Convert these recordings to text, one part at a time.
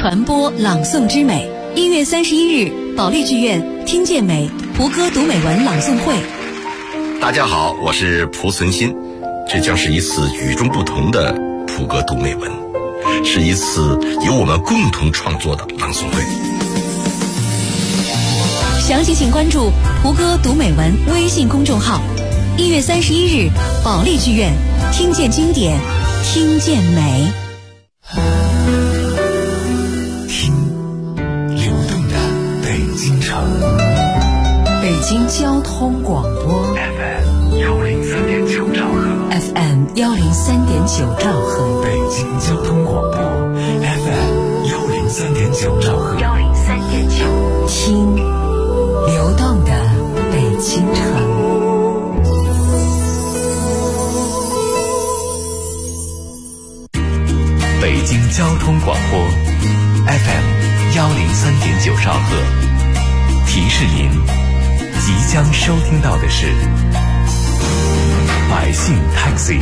传播朗诵之美。1月31日，保利剧院听见美蒲歌读美文朗诵会。 大家好，我是蒲存昕。这将是一次与众不同的蒲歌读美文，是一次由我们共同创作的朗诵会。 详细请关注蒲歌读美文微信公众号。1月31日，保利剧院听见经典，听见美。 听流动的北京城， 北京交通广播 FM 103.9兆赫， FM 103.9兆赫， 北京交通广播 FM 103.9兆赫， 103.9，听流动的北京城。 北京交通广播 FM 103.9兆赫，提示您即将收听到的是百姓 Taxi。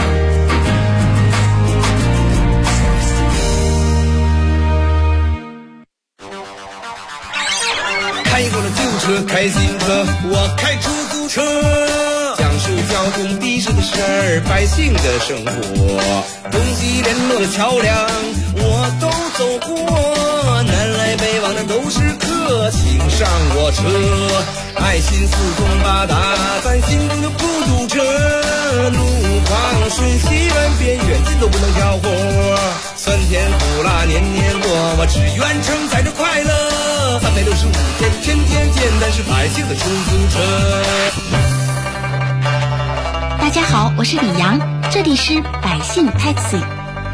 开过了旧车，开新车，我开出租车，讲述交通的士的事儿，百姓的生活，东西联络的桥梁我都走过，南来北往的都是客，请上我车，爱心四通八达，咱心中就不堵车，路况顺西软边远近都不能挑活，酸甜苦辣年年过，我只愿承载着快乐，365天天天简单是百姓的出租车。 大家好，我是李阳，这里是百姓 Taxi。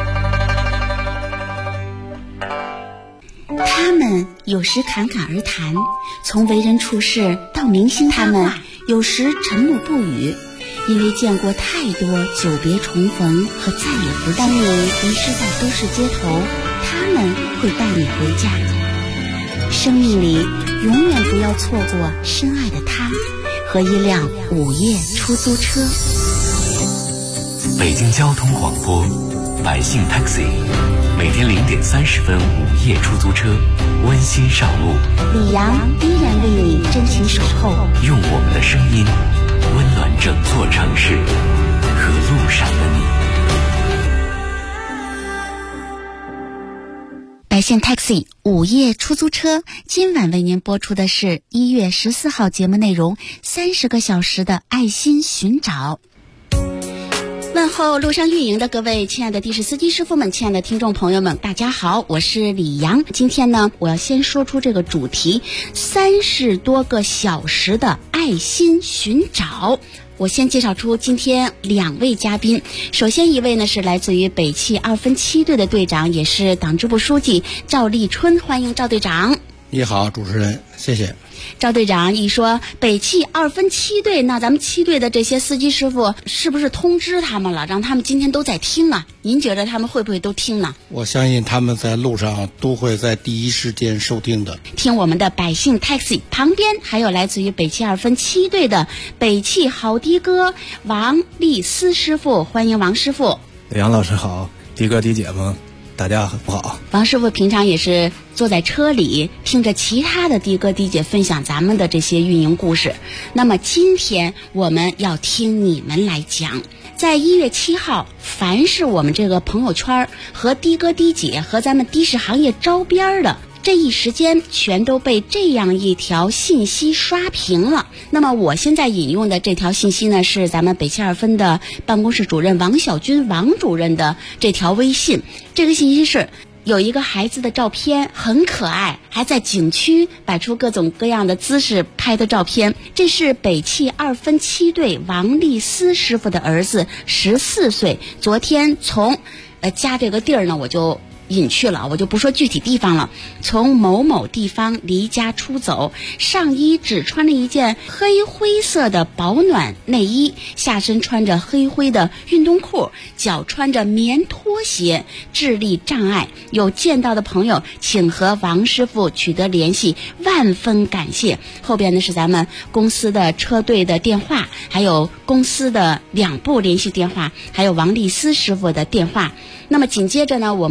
他们有时侃侃而谈，从为人处事到明星他们有时沉默不语，因为见过太多久别重逢和再也不见。当你迷失在都市街头，他们会带你回家。生命里永远不要错过深爱的他和一辆午夜出租车。 北京交通广播百姓 Taxi， 每天0点30分午夜出租车，温馨上路。 李阳依然为你真情守候， 用我们的声音温暖整座城市和路上的你。 百姓 Taxi 午夜出租车，今晚为您播出的是1月14号节目内容，30个小时的爱心寻找。问候路上运营的各位亲爱的的士司机师傅们，亲爱的听众朋友们，大家好，我是李阳。今天呢，我要先说出这个主题，30多个小时的爱心寻找。我先介绍出今天2位嘉宾。首先一位呢是来自于北汽2分7队的队长，也是党支部书记赵立春，欢迎赵队长。 你好，主持人，谢谢。 赵队长一说北汽2分7队，那咱们7队的这些司机师傅是不是通知他们了，让他们今天都在听啊？您觉得他们会不会都听呢？ 我相信他们在路上都会在第一时间收听的。 听我们的百姓 Taxi， 旁边还有来自于北汽2分7队的北汽好的哥王立思师傅，欢迎王师傅。 杨老师好，的哥的姐们大家好。 王师傅平常也是坐在车里听着其他的的哥的姐分享咱们的这些运营故事，那么今天我们要听你们来讲。在1月7号，凡是我们这个朋友圈和的哥的姐和咱们的士行业招边的，这一时间全都被这样一条信息刷屏了。那么我现在引用的这条信息呢，是咱们北汽2分的办公室主任王小军王主任的这条微信。这个信息是有一个孩子的照片，很可爱，还在景区摆出各种各样的姿势拍的照片。这是北汽2分7队王立思师傅的儿子，14岁，昨天从家这个地儿呢我就隐去了，我就不说具体地方了。从某某地方离家出走，上衣只穿了一件黑灰色的保暖内衣，下身穿着黑灰的运动裤，脚穿着棉拖鞋，智力障碍。有见到的朋友请和王师傅取得联系，万分感谢。后边呢是咱们公司的车队的电话，还有公司的2部联系电话，还有王立思师傅的电话。那么紧接着呢，我们这个朋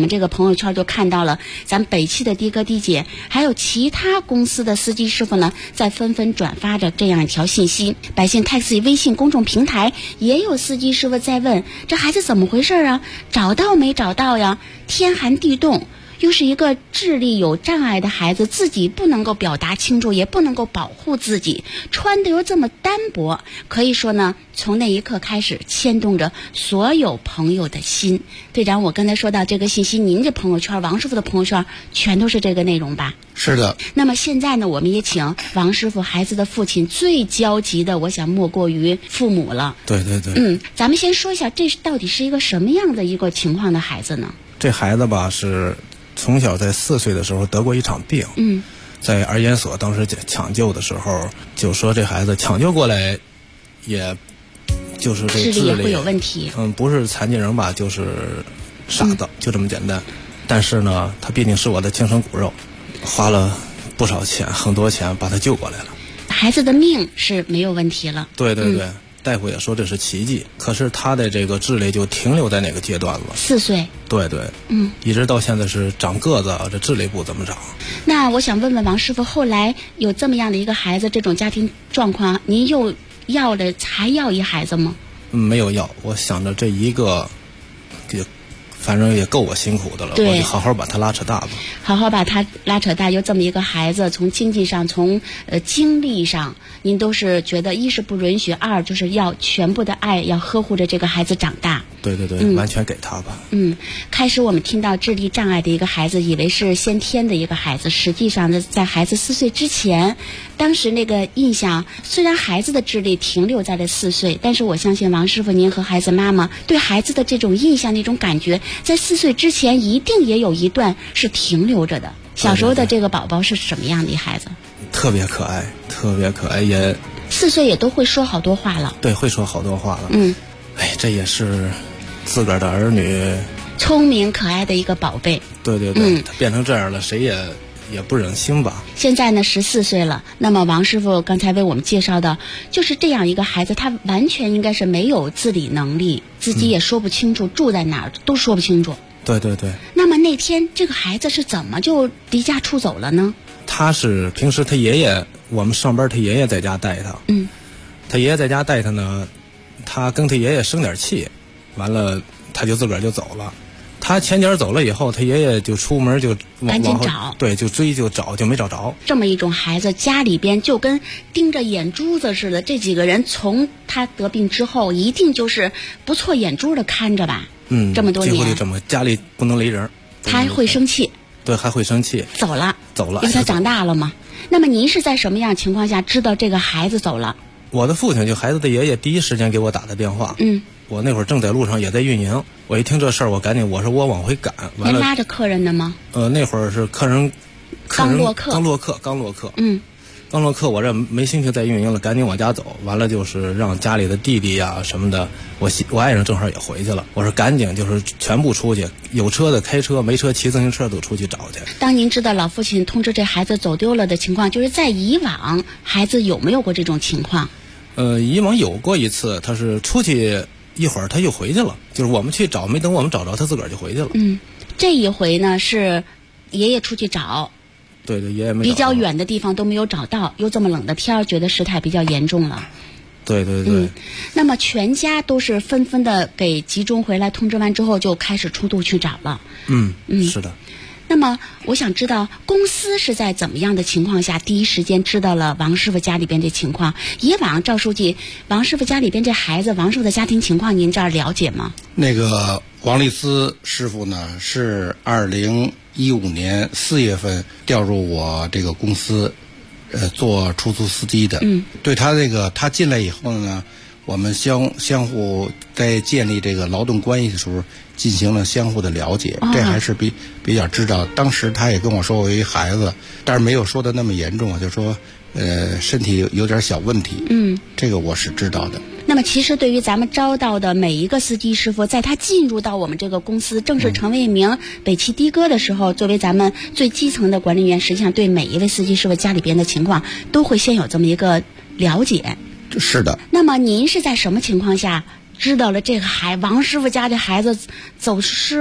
朋友圈就看到了咱北汽的的哥的姐，还有其他公司的司机师傅呢，在纷纷转发着这样一条信息。百姓 Taxi 微信公众平台也有司机师傅在问，这孩子怎么回事啊？找到没找到呀？天寒地冻，又是一个智力有障碍的孩子，自己不能够表达清楚，也不能够保护自己，穿的又这么单薄，可以说呢，从那一刻开始牵动着所有朋友的心。队长，我刚才说到这个信息，您这朋友圈，王师傅的朋友圈全都是这个内容吧？ 是的。 那么现在呢，我们也请王师傅孩子的父亲，最焦急的我想莫过于父母了。 对对对。 咱们先说一下，这到底是一个什么样的一个情况的孩子呢？ 这孩子吧，是从小在4岁的时候得过一场病，在儿研所当时抢救的时候，就说这孩子抢救过来，也就是这智力也会有问题。 不是残疾人吧，就是傻子，就这么简单。但是呢，他毕竟是我的亲生骨肉，花了不少钱，很多钱把他救过来了。 孩子的命是没有问题了。 对对对。大夫也说这是奇迹，可是他的这个智力就停留在哪个阶段了？4 岁。 对对，一直到现在是长个子，这智力不怎么长。 那我想问问王师傅，后来有这么样的一个孩子，这种家庭状况，您又还要一孩子吗？ 没有要，我想着这一个，反正也够我辛苦的了，我就好好把他拉扯大吧。 好好把他拉扯大，有这么一个孩子，从经济上，从精力上，您都是觉得一是不允许，二就是要全部的爱，要呵护着这个孩子长大。 对对对，完全给他吧。 开始我们听到智力障碍的一个孩子，以为是先天的一个孩子，实际上呢，在孩子4岁之前，当时那个印象，虽然孩子的智力停留在了4岁，但是我相信王师傅您和孩子妈妈对孩子的这种印象、那种感觉，在4岁之前一定也有一段是停留着的。小时候的这个宝宝是什么样的一孩子？ 特别可爱，特别可爱，也 4岁也都会说好多话了。 对，会说好多话了。这也是自个儿的儿女， 聪明可爱的一个宝贝。 对对对，他变成这样了，谁也不忍心吧。 现在呢14岁了，那么王师傅刚才为我们介绍的就是这样一个孩子，他完全应该是没有自理能力，自己也说不清楚住在哪儿，都说不清楚。 对对对。 那么那天这个孩子是怎么就离家出走了呢？ 他是平时他爷爷，我们上班他爷爷在家带他。他爷爷在家带他呢，他跟他爷爷生点气，完了他就自个儿就走了。他前脚走了以后，他爷爷就出门就赶紧找， 对，就追就找，就没找着。 这么一种孩子，家里边就跟盯着眼珠子似的。这几个人从他得病之后，一定就是不错眼珠的看着吧。这么多年， 几乎就这么，家里不能离人。 他还会生气。 对，还会生气。 走了， 因为他长大了嘛。那么您是在什么样情况下知道这个孩子走了？ 我的父亲就孩子的爷爷第一时间给我打的电话。我那会儿正在路上，也在运营。我一听这事儿，我赶紧我说我往回赶。完了， 您拉着客人的吗？ 那会儿是客人刚落客。 刚落客，我这没心情再运营了，赶紧往家走。完了就是让家里的弟弟呀什么的，我爱人正好也回去了。我说赶紧就是全部出去，有车的开车，没车骑自行车都出去找去。 当您知道老父亲通知这孩子走丢了的情况，就是在以往孩子有没有过这种情况？ 以往有过一次，他是出去一会儿他又回去了，就是我们去找，没等我们找着，他自个儿就回去了。 这一回呢是爷爷出去找。 对对，爷爷没比较远的地方都没有找到，又这么冷的天儿，觉得事态比较严重了。 对对对。 那么全家都是纷纷的给集中回来，通知完之后就开始出动去找了。 是的。 那么我想知道公司是在怎么样的情况下第一时间知道了王师傅家里边这情况？以往赵书记，王师傅家里边这孩子，王师傅的家庭情况您这儿了解吗？ 那个王立思师傅呢是2015年4月份调入我这个公司，做出租司机的。对他这个他进来以后呢，我们相互在建立这个劳动关系的时候进行了相互的了解，这还是比较知道。当时他也跟我说我有一孩子，但是没有说的那么严重，就说身体有点小问题。这个我是知道的。 那么其实对于咱们招到的每一个司机师傅，在他进入到我们这个公司，正式成为一名北汽的哥的时候，作为咱们最基层的管理员，实际上对每一位司机师傅家里边的情况都会先有这么一个了解。 是的。 那么您是在什么情况下知道了这个王师傅家的孩子走失了？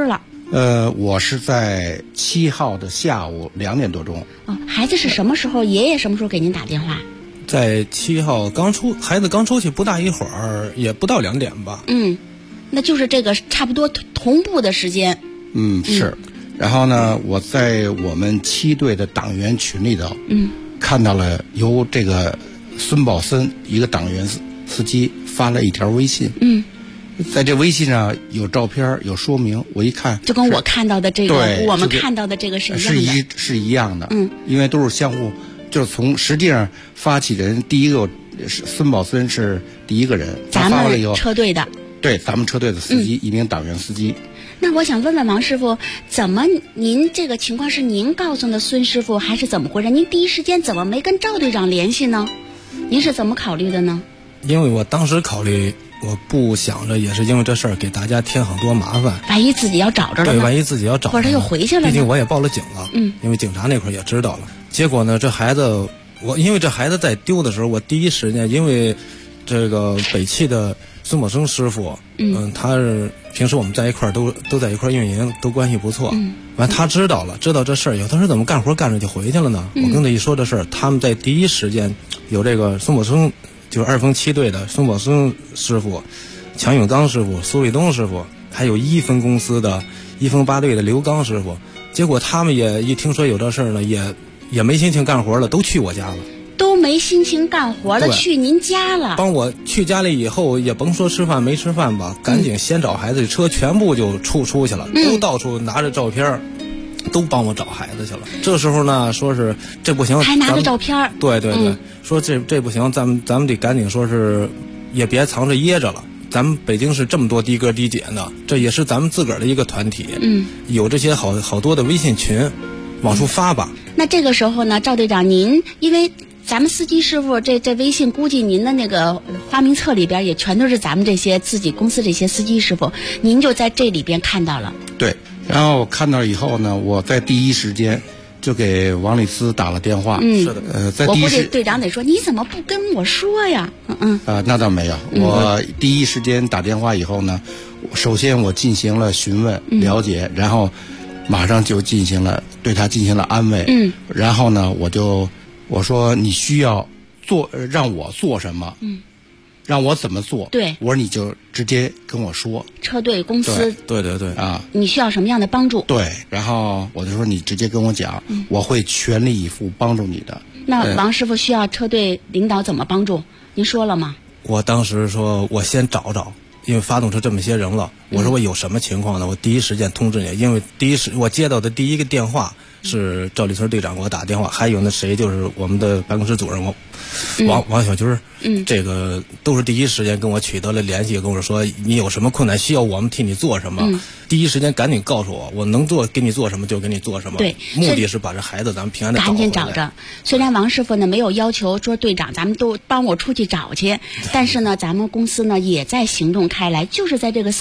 我是在7号的下午2点多钟。 哦，孩子是什么时候？爷爷什么时候给您打电话？ 在7号孩子刚出去不大一会儿，也不到2点吧。 那就是这个差不多同步的时间。 是。然后呢，我在我们7队的党员群里头，看到了由这个孙宝森一个党员司机发了一条微信。在这微信上有照片有说明，我一看就跟我看到的这个，我们看到的这个是一样的， 是一样的。因为都是相互，就是实际上发起人第一个孙宝森是第一个人， 咱们车队的， 对，咱们车队的司机，一名党员司机。 那我想问问王师傅，怎么您这个情况是您告诉的孙师傅，还是怎么回事？您第一时间怎么没跟赵队长联系呢？您是怎么考虑的呢？ 因为我当时考虑，我不想着也是因为这事儿给大家添很多麻烦。 万一自己要找着了呢？ 对，万一自己要找着了， 或者他又回去了呢？ 毕竟我也报了警了。因为警察那块儿也知道了。结果呢，这孩子，因为这孩子在丢的时候，我第一时间，因为这个北汽的孙宝生师傅，他是平时我们在一块儿都在一块儿运营，都关系不错。完，他知道这事儿以后，他说怎么干活干着就回去了呢？我跟他一说这事儿，他们在第一时间有这个孙宝生，就是2分7队的孙宝生师傅、强永刚师傅、苏卫东师傅，还有1分公司的1分8队的刘刚师傅。结果他们也一听说有这事儿呢，也没心情干活了，都去我家了。 都没心情干活了，去您家了。 帮我去家里以后，也甭说吃饭没吃饭吧，赶紧先找孩子，车全部就出去了，都到处拿着照片，都帮我找孩子去了。这时候呢，说是这不行， 还拿着照片。 对，说这不行，咱们得赶紧说是，也别藏着掖着了。咱们北京市这么多的哥的姐呢，这也是咱们自个儿的一个团体，有这些好多的微信群，往出发吧。 那这个时候呢，赵队长，您因为咱们司机师傅这微信，估计您的那个花名册里边也全都是咱们这些自己公司这些司机师傅，您就在这里边看到了。 对，然后看到以后呢，我在第一时间就给王丽思打了电话。 是的， 在第一时我估计队长得说你怎么不跟我说呀？ 那倒没有，我第一时间打电话以后呢，首先我进行了询问了解，然后马上就对他进行了安慰。然后呢，我说你需要让我做什么？让我怎么做？ 对， 我说你就直接跟我说。 车队公司， 对啊， 你需要什么样的帮助？ 对，然后我就说你直接跟我讲，我会全力以赴帮助你的。 那王师傅需要车队领导怎么帮助？您说了吗？ 我当时说我先找，因为发动车这么些人了，我说我有什么情况呢？我第一时间通知你，因为我接到的第一个电话是赵立村队长给我打电话，还有那谁就是我们的办公室主任王小军，这个都是第一时间跟我取得了联系，跟我说你有什么困难需要我们替你做什么，第一时间赶紧告诉我能给你做什么就给你做什么。 对， 目的是把这孩子咱们平安的赶紧找着。虽然王师傅呢没有要求说队长咱们都帮我出去找去，但是呢咱们公司呢也在行动开来，就是在这个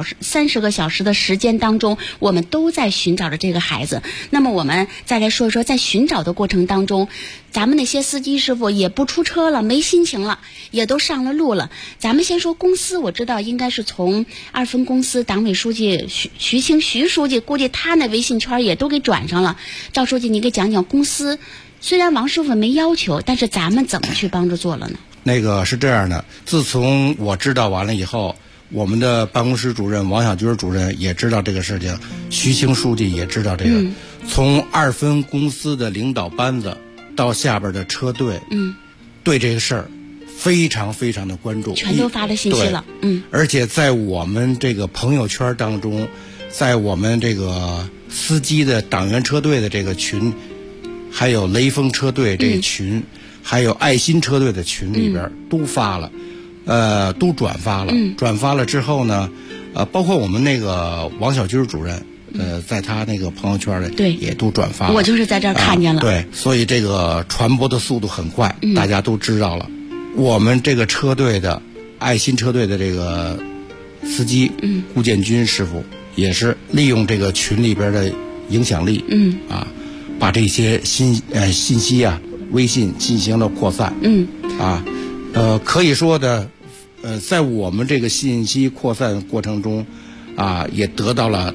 30个小时的时间当中，我们都在寻找着这个孩子。那么我们再来说一说，在寻找的过程当中，咱们那些司机师傅也不出车了，没心情了，也都上了路了。咱们先说公司，我知道应该是从2分公司党委书记徐清徐书记，估计他那微信圈也都给转上了。赵书记，你给讲讲公司，虽然王师傅没要求，但是咱们怎么去帮着做了呢？ 那个是这样的，自从我知道完了以后，我们的办公室主任王小军主任也知道这个事情，徐清书记也知道这个。从2分公司的领导班子到下边的车队，对这个事儿非常非常的关注， 全都发了信息了。 而且在我们这个朋友圈当中，在我们这个司机的党员车队的这个群，还有雷锋车队这个群，还有爱心车队的群里边都发了，都转发了。转发了之后呢，包括我们那个王小军主任，在他那个朋友圈里也都转发了。 我就是在这儿看见了。 对，所以这个传播的速度很快，大家都知道了。我们这个车队的爱心车队的这个司机顾建军师傅也是利用这个群里边的影响力，把这些信息啊、微信进行了扩散。可以说的，在我们这个信息扩散过程中，也得到了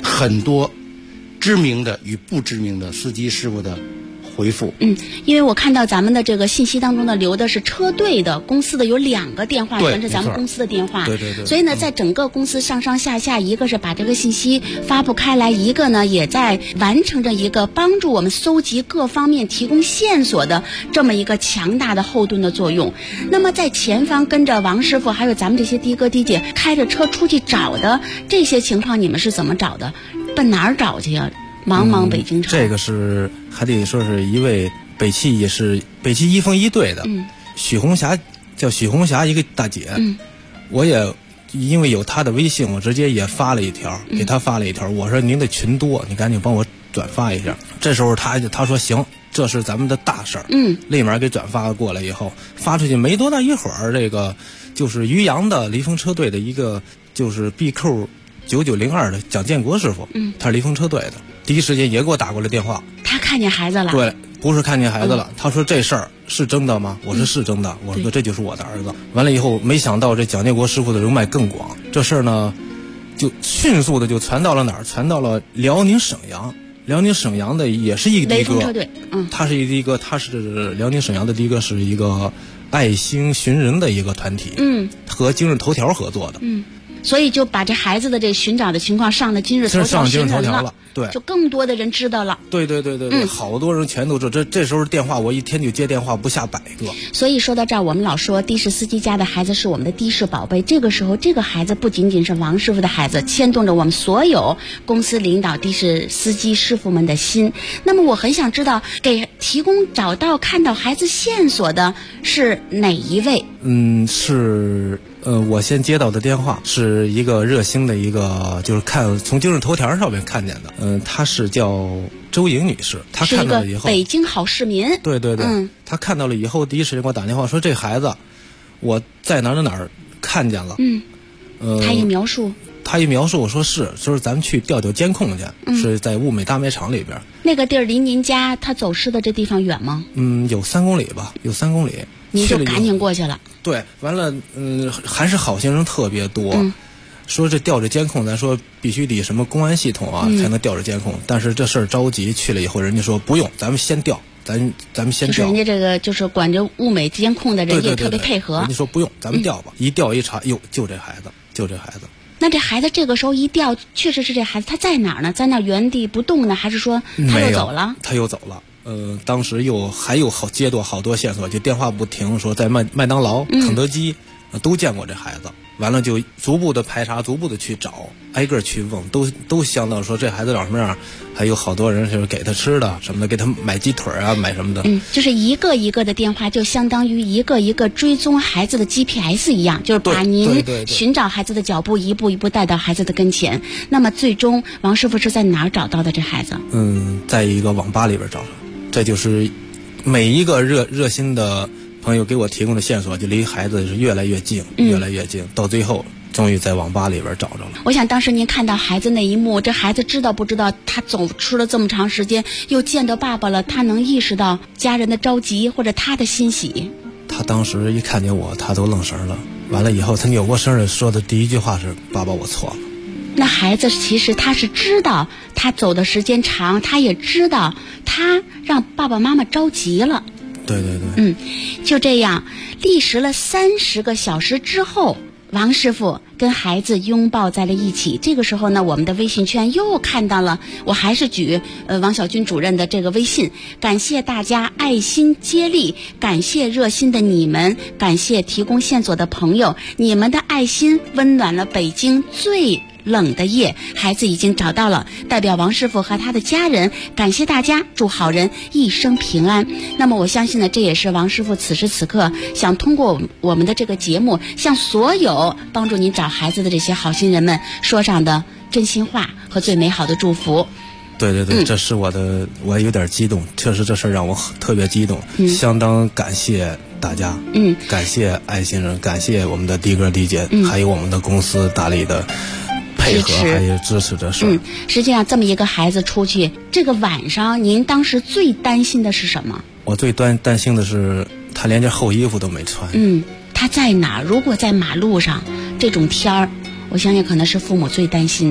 很多知名的与不知名的司机师傅的回复。 因为我看到咱们的这个信息当中呢，留的是车队的公司的有2个电话，全是咱们公司的电话。 对对对。 所以呢，在整个公司上上下下，一个是把这个信息发布开来，一个呢也在完成着一个帮助我们搜集各方面、提供线索的这么一个强大的后盾的作用。那么在前方跟着王师傅还有咱们这些的哥的姐开着车出去找的这些情况，你们是怎么找的？奔哪儿找去呀？茫茫北京城。 这个是还得说是一位北汽一风一队的，许红霞，叫许红霞一个大姐，我也因为有她的微信，我直接也发了一条，给她发了一条，我说您的群多，你赶紧帮我转发一下。这时候她说行，这是咱们的大事儿，立马给转发过来以后，发出去没多大一会儿，这个就是于洋的离峰车队的一个就是 BQ 9902的蒋建国师傅，他是离峰车队的，第一时间也给我打过来电话。 他看见孩子了？ 对，不是看见孩子了。他说这事儿是真的吗？我说是真的。我说这就是我的儿子。完了以后，没想到这蒋建国师傅的人脉更广，这事儿呢，就迅速的就传到了哪儿？传到了辽宁沈阳。辽宁沈阳的也是一个的哥， 车队， 他是一个，他是辽宁沈阳的第一个，是一个爱心寻人的一个团体，和今日头条合作的， 所以就把这孩子的这寻找的情况上了今日头条， 上了今日头条了，对， 就更多的人知道了。 对，好多人全都知道。这时候电话我一天就接电话不下100个。 所以说到这儿，我们老说的士司机家的孩子是我们的的士宝贝。这个时候，这个孩子不仅仅是王师傅的孩子，牵动着我们所有公司领导、的士司机师傅们的心。那么我很想知道，给提供找到看到孩子线索的是哪一位？ 是。我先接到的电话是一个热心的一个，就是从今日头条上面看见的。她是叫周莹女士，她看到了以后， 是一个北京好市民。 对，她看到了以后，第一时间给我打电话说这孩子我在哪儿看见了。 她一描述， 我说就是咱们去调监控去，是在物美大卖场里边。 那个地儿离您家他走失的这地方远吗？ 有3公里吧，有3公里。 您就赶紧过去了。 对，完了，还是好心人特别多，说这调着监控，咱说必须得什么公安系统啊，才能调着监控。但是这事儿着急，去了以后，人家说不用，咱们先调，咱们先调。 就是人家这个就是管着物美监控的人也特别配合。 人家说不用，咱们调吧。一调一查，哟，就这孩子。 那这孩子这个时候一调，确实是这孩子，他在哪儿呢？在那原地不动呢，还是说他又走了？ 他又走了。当时还有接到好多线索，就电话不停，说在麦当劳、肯德基，都见过这孩子。完了就逐步的排查，逐步的去找，挨个去问，都想到说这孩子长什么样。还有好多人就是给他吃的什么的，给他买鸡腿啊，买什么的。 就是一个一个的电话，就相当于一个一个追踪孩子的 GPS 一样，就是把您寻找孩子的脚步一步一步带到孩子的跟前。那么最终王师傅是在哪儿找到的这孩子？ 在一个网吧里边找着。这就是每一个热心的朋友给我提供的线索，就离孩子是越来越近，越来越近，到最后终于在网吧里边找着了。 我想当时您看到孩子那一幕，这孩子知道不知道他走出了这么长时间，又见到爸爸了，他能意识到家人的着急或者他的欣喜？ 他当时一看见我，他都愣神了。完了以后，他扭过身来说的第一句话是：“爸爸，我错了。” 那孩子其实他是知道他走的时间长，他也知道他让爸爸妈妈着急了。 对。 就这样历时了30个小时之后，王师傅跟孩子拥抱在了一起。这个时候呢，我们的微信圈又看到了，我还是举王小军主任的这个微信，感谢大家爱心接力，感谢热心的你们，感谢提供线索的朋友，你们的爱心温暖了北京最冷的夜，孩子已经找到了。代表王师傅和他的家人感谢大家，祝好人一生平安。那么我相信呢，这也是王师傅此时此刻想通过我们的这个节目，向所有帮助您找孩子的这些好心人们说上的真心话和最美好的祝福。 对，这是我有点激动，确实这事让我特别激动，相当感谢大家，感谢爱心人，感谢我们的的哥的姐，还有我们的公司大力的配合还有支持这事。 实际上这么一个孩子出去，这个晚上您当时最担心的是什么？ 我最担心的是他连件厚衣服都没穿。 他在哪儿？如果在马路上这种天儿，我相信可能是父母最担心的。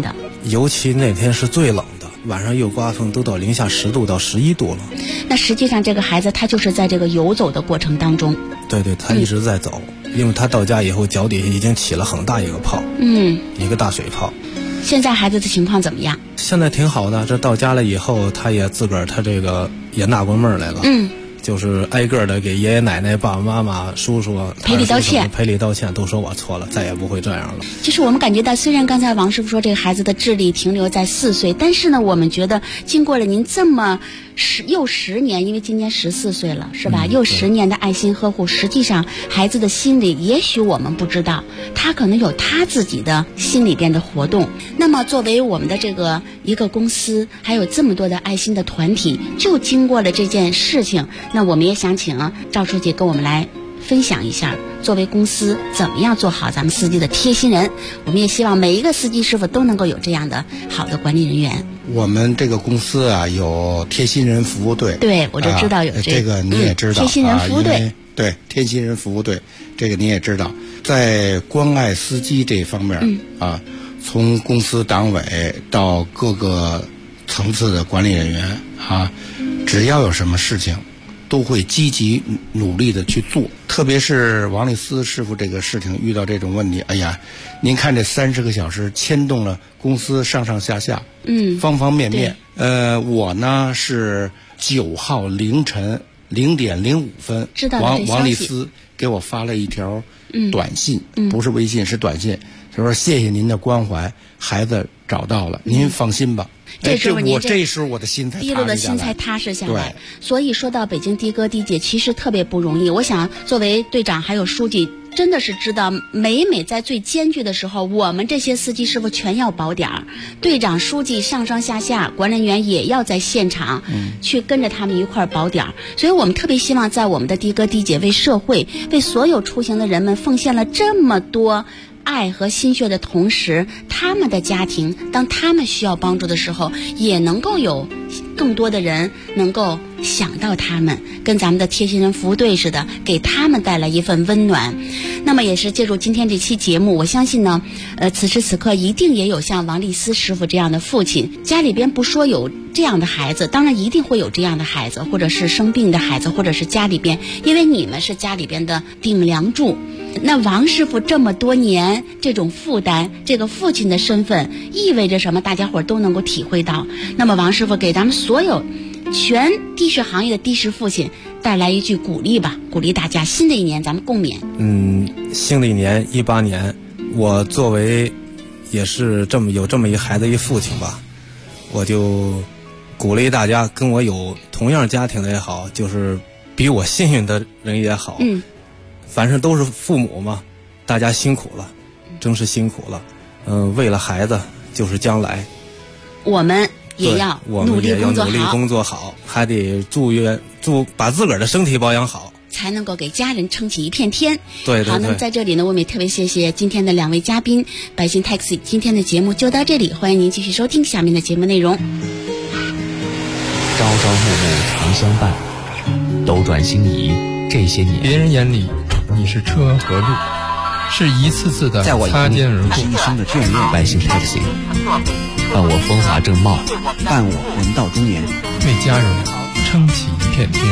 尤其那天是最冷的，晚上又刮风，都到零下10度到11度了。 那实际上这个孩子他就是在这个游走的过程当中， 对，他一直在走，因为他到家以后脚底下已经起了很大一个泡，一个大水泡。 现在孩子的情况怎么样？ 现在挺好的，这到家了以后，他也自个儿他这个也纳过闷来了，就是挨个的给爷爷奶奶、爸爸妈妈、叔叔赔礼道歉，都说我错了，再也不会这样了。 就是我们感觉到，虽然刚才王师傅说这个孩子的智力停留在4岁，但是呢，我们觉得经过了您这么又10年，因为今年14岁了，是吧？又10年的爱心呵护，实际上孩子的心里，也许我们不知道，他可能有他自己的心里边的活动。那么作为我们的这个一个公司，还有这么多的爱心的团体，就经过了这件事情，那我们也想请赵书记跟我们来分享一下，作为公司怎么样做好咱们司机的贴心人。我们也希望每一个司机师傅都能够有这样的好的管理人员。 我们这个公司啊，有贴心人服务队。 对，我就知道有这个你也知道， 贴心人服务队。 对，贴心人服务队，这个你也知道，在关爱司机这方面从公司党委到各个层次的管理人员只要有什么事情，都会积极努力的去做。特别是王丽思师傅这个事情遇到这种问题，哎呀，您看这30个小时牵动了公司上上下下，方方面面。我呢是9号凌晨0点05分，王丽思给我发了一条短信，不是微信，是短信，他说谢谢您的关怀，孩子找到了，您放心吧。这时候我的心才踏实下来。所以说到北京的哥的姐其实特别不容易。我想作为队长还有书记，真的是知道每在最艰巨的时候，我们这些司机师傅全要保点儿，队长书记上上下下管理人员也要在现场去跟着他们一块儿保点儿。所以我们特别希望在我们的的哥的姐为社会为所有出行的人们奉献了这么多爱和心血的同时，他们的家庭当他们需要帮助的时候，也能够有更多的人能够想到他们，跟咱们的贴心人服务队似的，给他们带来一份温暖。那么也是借助今天这期节目，我相信呢此时此刻一定也有像王丽思师傅这样的父亲，家里边不说有这样的孩子，当然一定会有这样的孩子，或者是生病的孩子，或者是家里边，因为你们是家里边的顶梁柱。那王师傅这么多年这种负担，这个父亲的身份意味着什么，大家伙都能够体会到。那么王师傅给咱们所有全的士行业的的士父亲带来一句鼓励吧，鼓励大家新的一年咱们共勉。 新的一年18年，我作为也是有这么一孩子一父亲吧，我就鼓励大家跟我有同样家庭的也好，就是比我幸运的人也好，反正都是父母嘛，大家辛苦了，真是辛苦了。为了孩子就是将来， 我们也要努力工作好，还得把自个儿的身体保养好， 才能够给家人撑起一片天。 对。 好，那么在这里呢，我们也特别谢谢今天的2位嘉宾，百姓 Taxi。今天的节目就到这里，欢迎您继续收听下面的节目内容。 朝朝暮暮常相伴，斗转星移这些年， 别人眼里你是车和路，是一次次的擦肩而过， 是一生的眷恋。百姓 Taxi， 伴我风华正茂， 伴我人到中年， 为家人撑起一片天。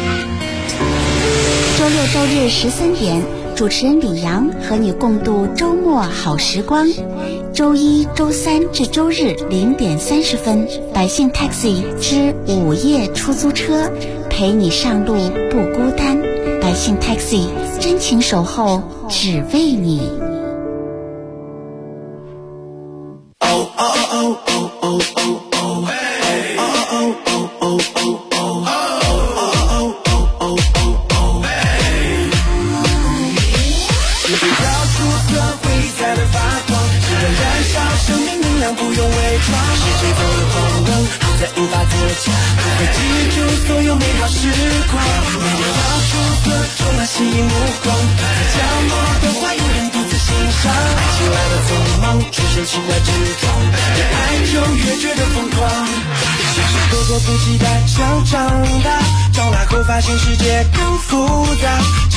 周六周日13点，主持人李阳和你共度周末好时光。周一、周三至周日0点30分，百姓 Taxi 之午夜出租车，陪你上路不孤单。百姓 Taxi 真情守候，只为你。 吸引目光，角落的花有人独自欣赏。爱情来的匆忙，出现情怀之中，越爱就越觉得疯狂。其实迫不及待想长大，长大后发现世界更复杂。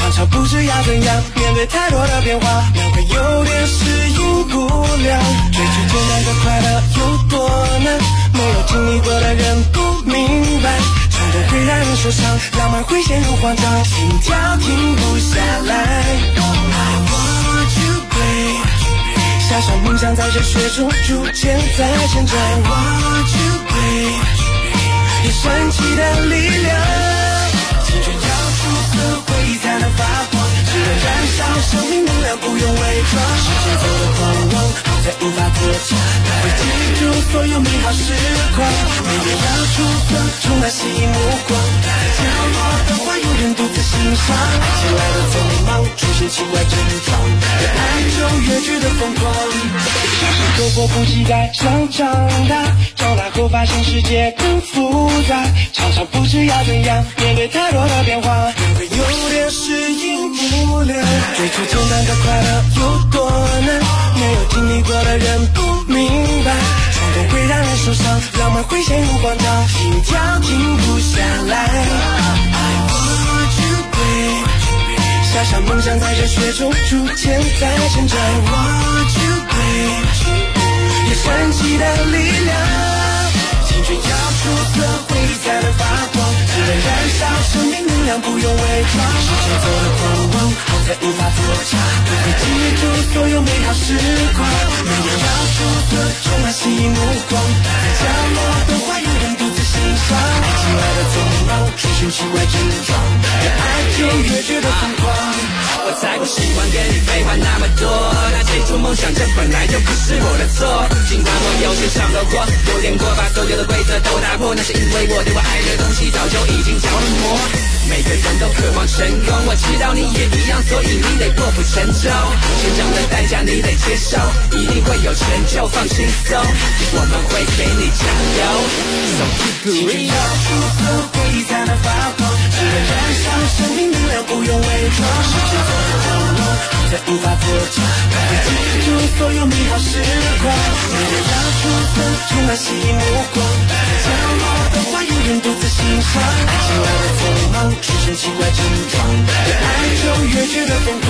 常常不知要怎样面对太多的变化，两个有点适应不了。追求简单的快乐有多难，没有经历过的人不明白，冲动会让人受伤，浪漫会陷入慌张，心跳停不下来。I want you babe， 小小梦想在这雪中逐渐在成长。I want you babe， 有神奇的力量，青春要出色回忆才能发光，只能燃烧生命能量，不用伪装。时间走得狂妄，好在无法作假，会记住所有美好时光。每天要出色，充满吸引目光，在角落的话有人独自欣赏。爱情来的匆忙，出现奇怪症状，越爱就越觉得疯狂。走过不期待想长大，长大后发现世界更复杂，常常不知要怎样面对太多的变化，会有点适应不了。追求简单的快乐有多难，没有经历过的人不明白，冲动会让人受伤，浪漫会陷入慌张，心跳停不下来。I want you babe， 小小梦想在这雪中逐渐在成长。I want you babe， 有神奇的力量，青春要出色回忆才能发光，只能燃烧生命能量，不用伪装。时间走得狂妄，好在无法作假，不会记住所有美好时光。每天要出色，充满吸引目光，在角落的花有人独自欣赏。爱情来的匆忙，出现奇怪症状，越爱就越觉得疯狂。我才不喜欢跟你废话那么多，那追逐梦想这本来就不是我的错。尽管我有些想得过，有点过，把所有的规则都打破，那是因为我对我爱的东西早就已经着了魔。每个人都渴望成功，我知道你也一样，所以你得破釜沉舟。成长的代价你得接受，一定会有成就，放轻松，我们会给你加油。So keep it real， 出色回忆才能发光，只能燃烧生命能量，不用伪装。时间走得狂妄，好在无法作假，会记住所有美好时光。每天要出色，充满吸引目光，在角落的花有人独自欣赏。爱情来的匆忙，出现奇怪症状，越爱就越觉得疯狂。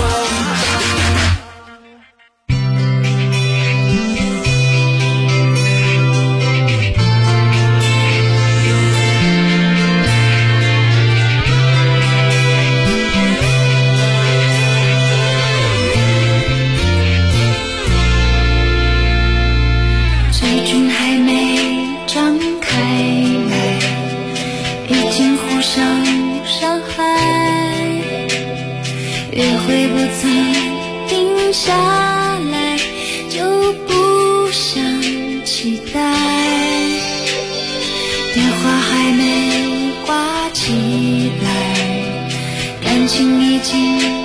下来就不想期待，电话还没挂起来，感情已经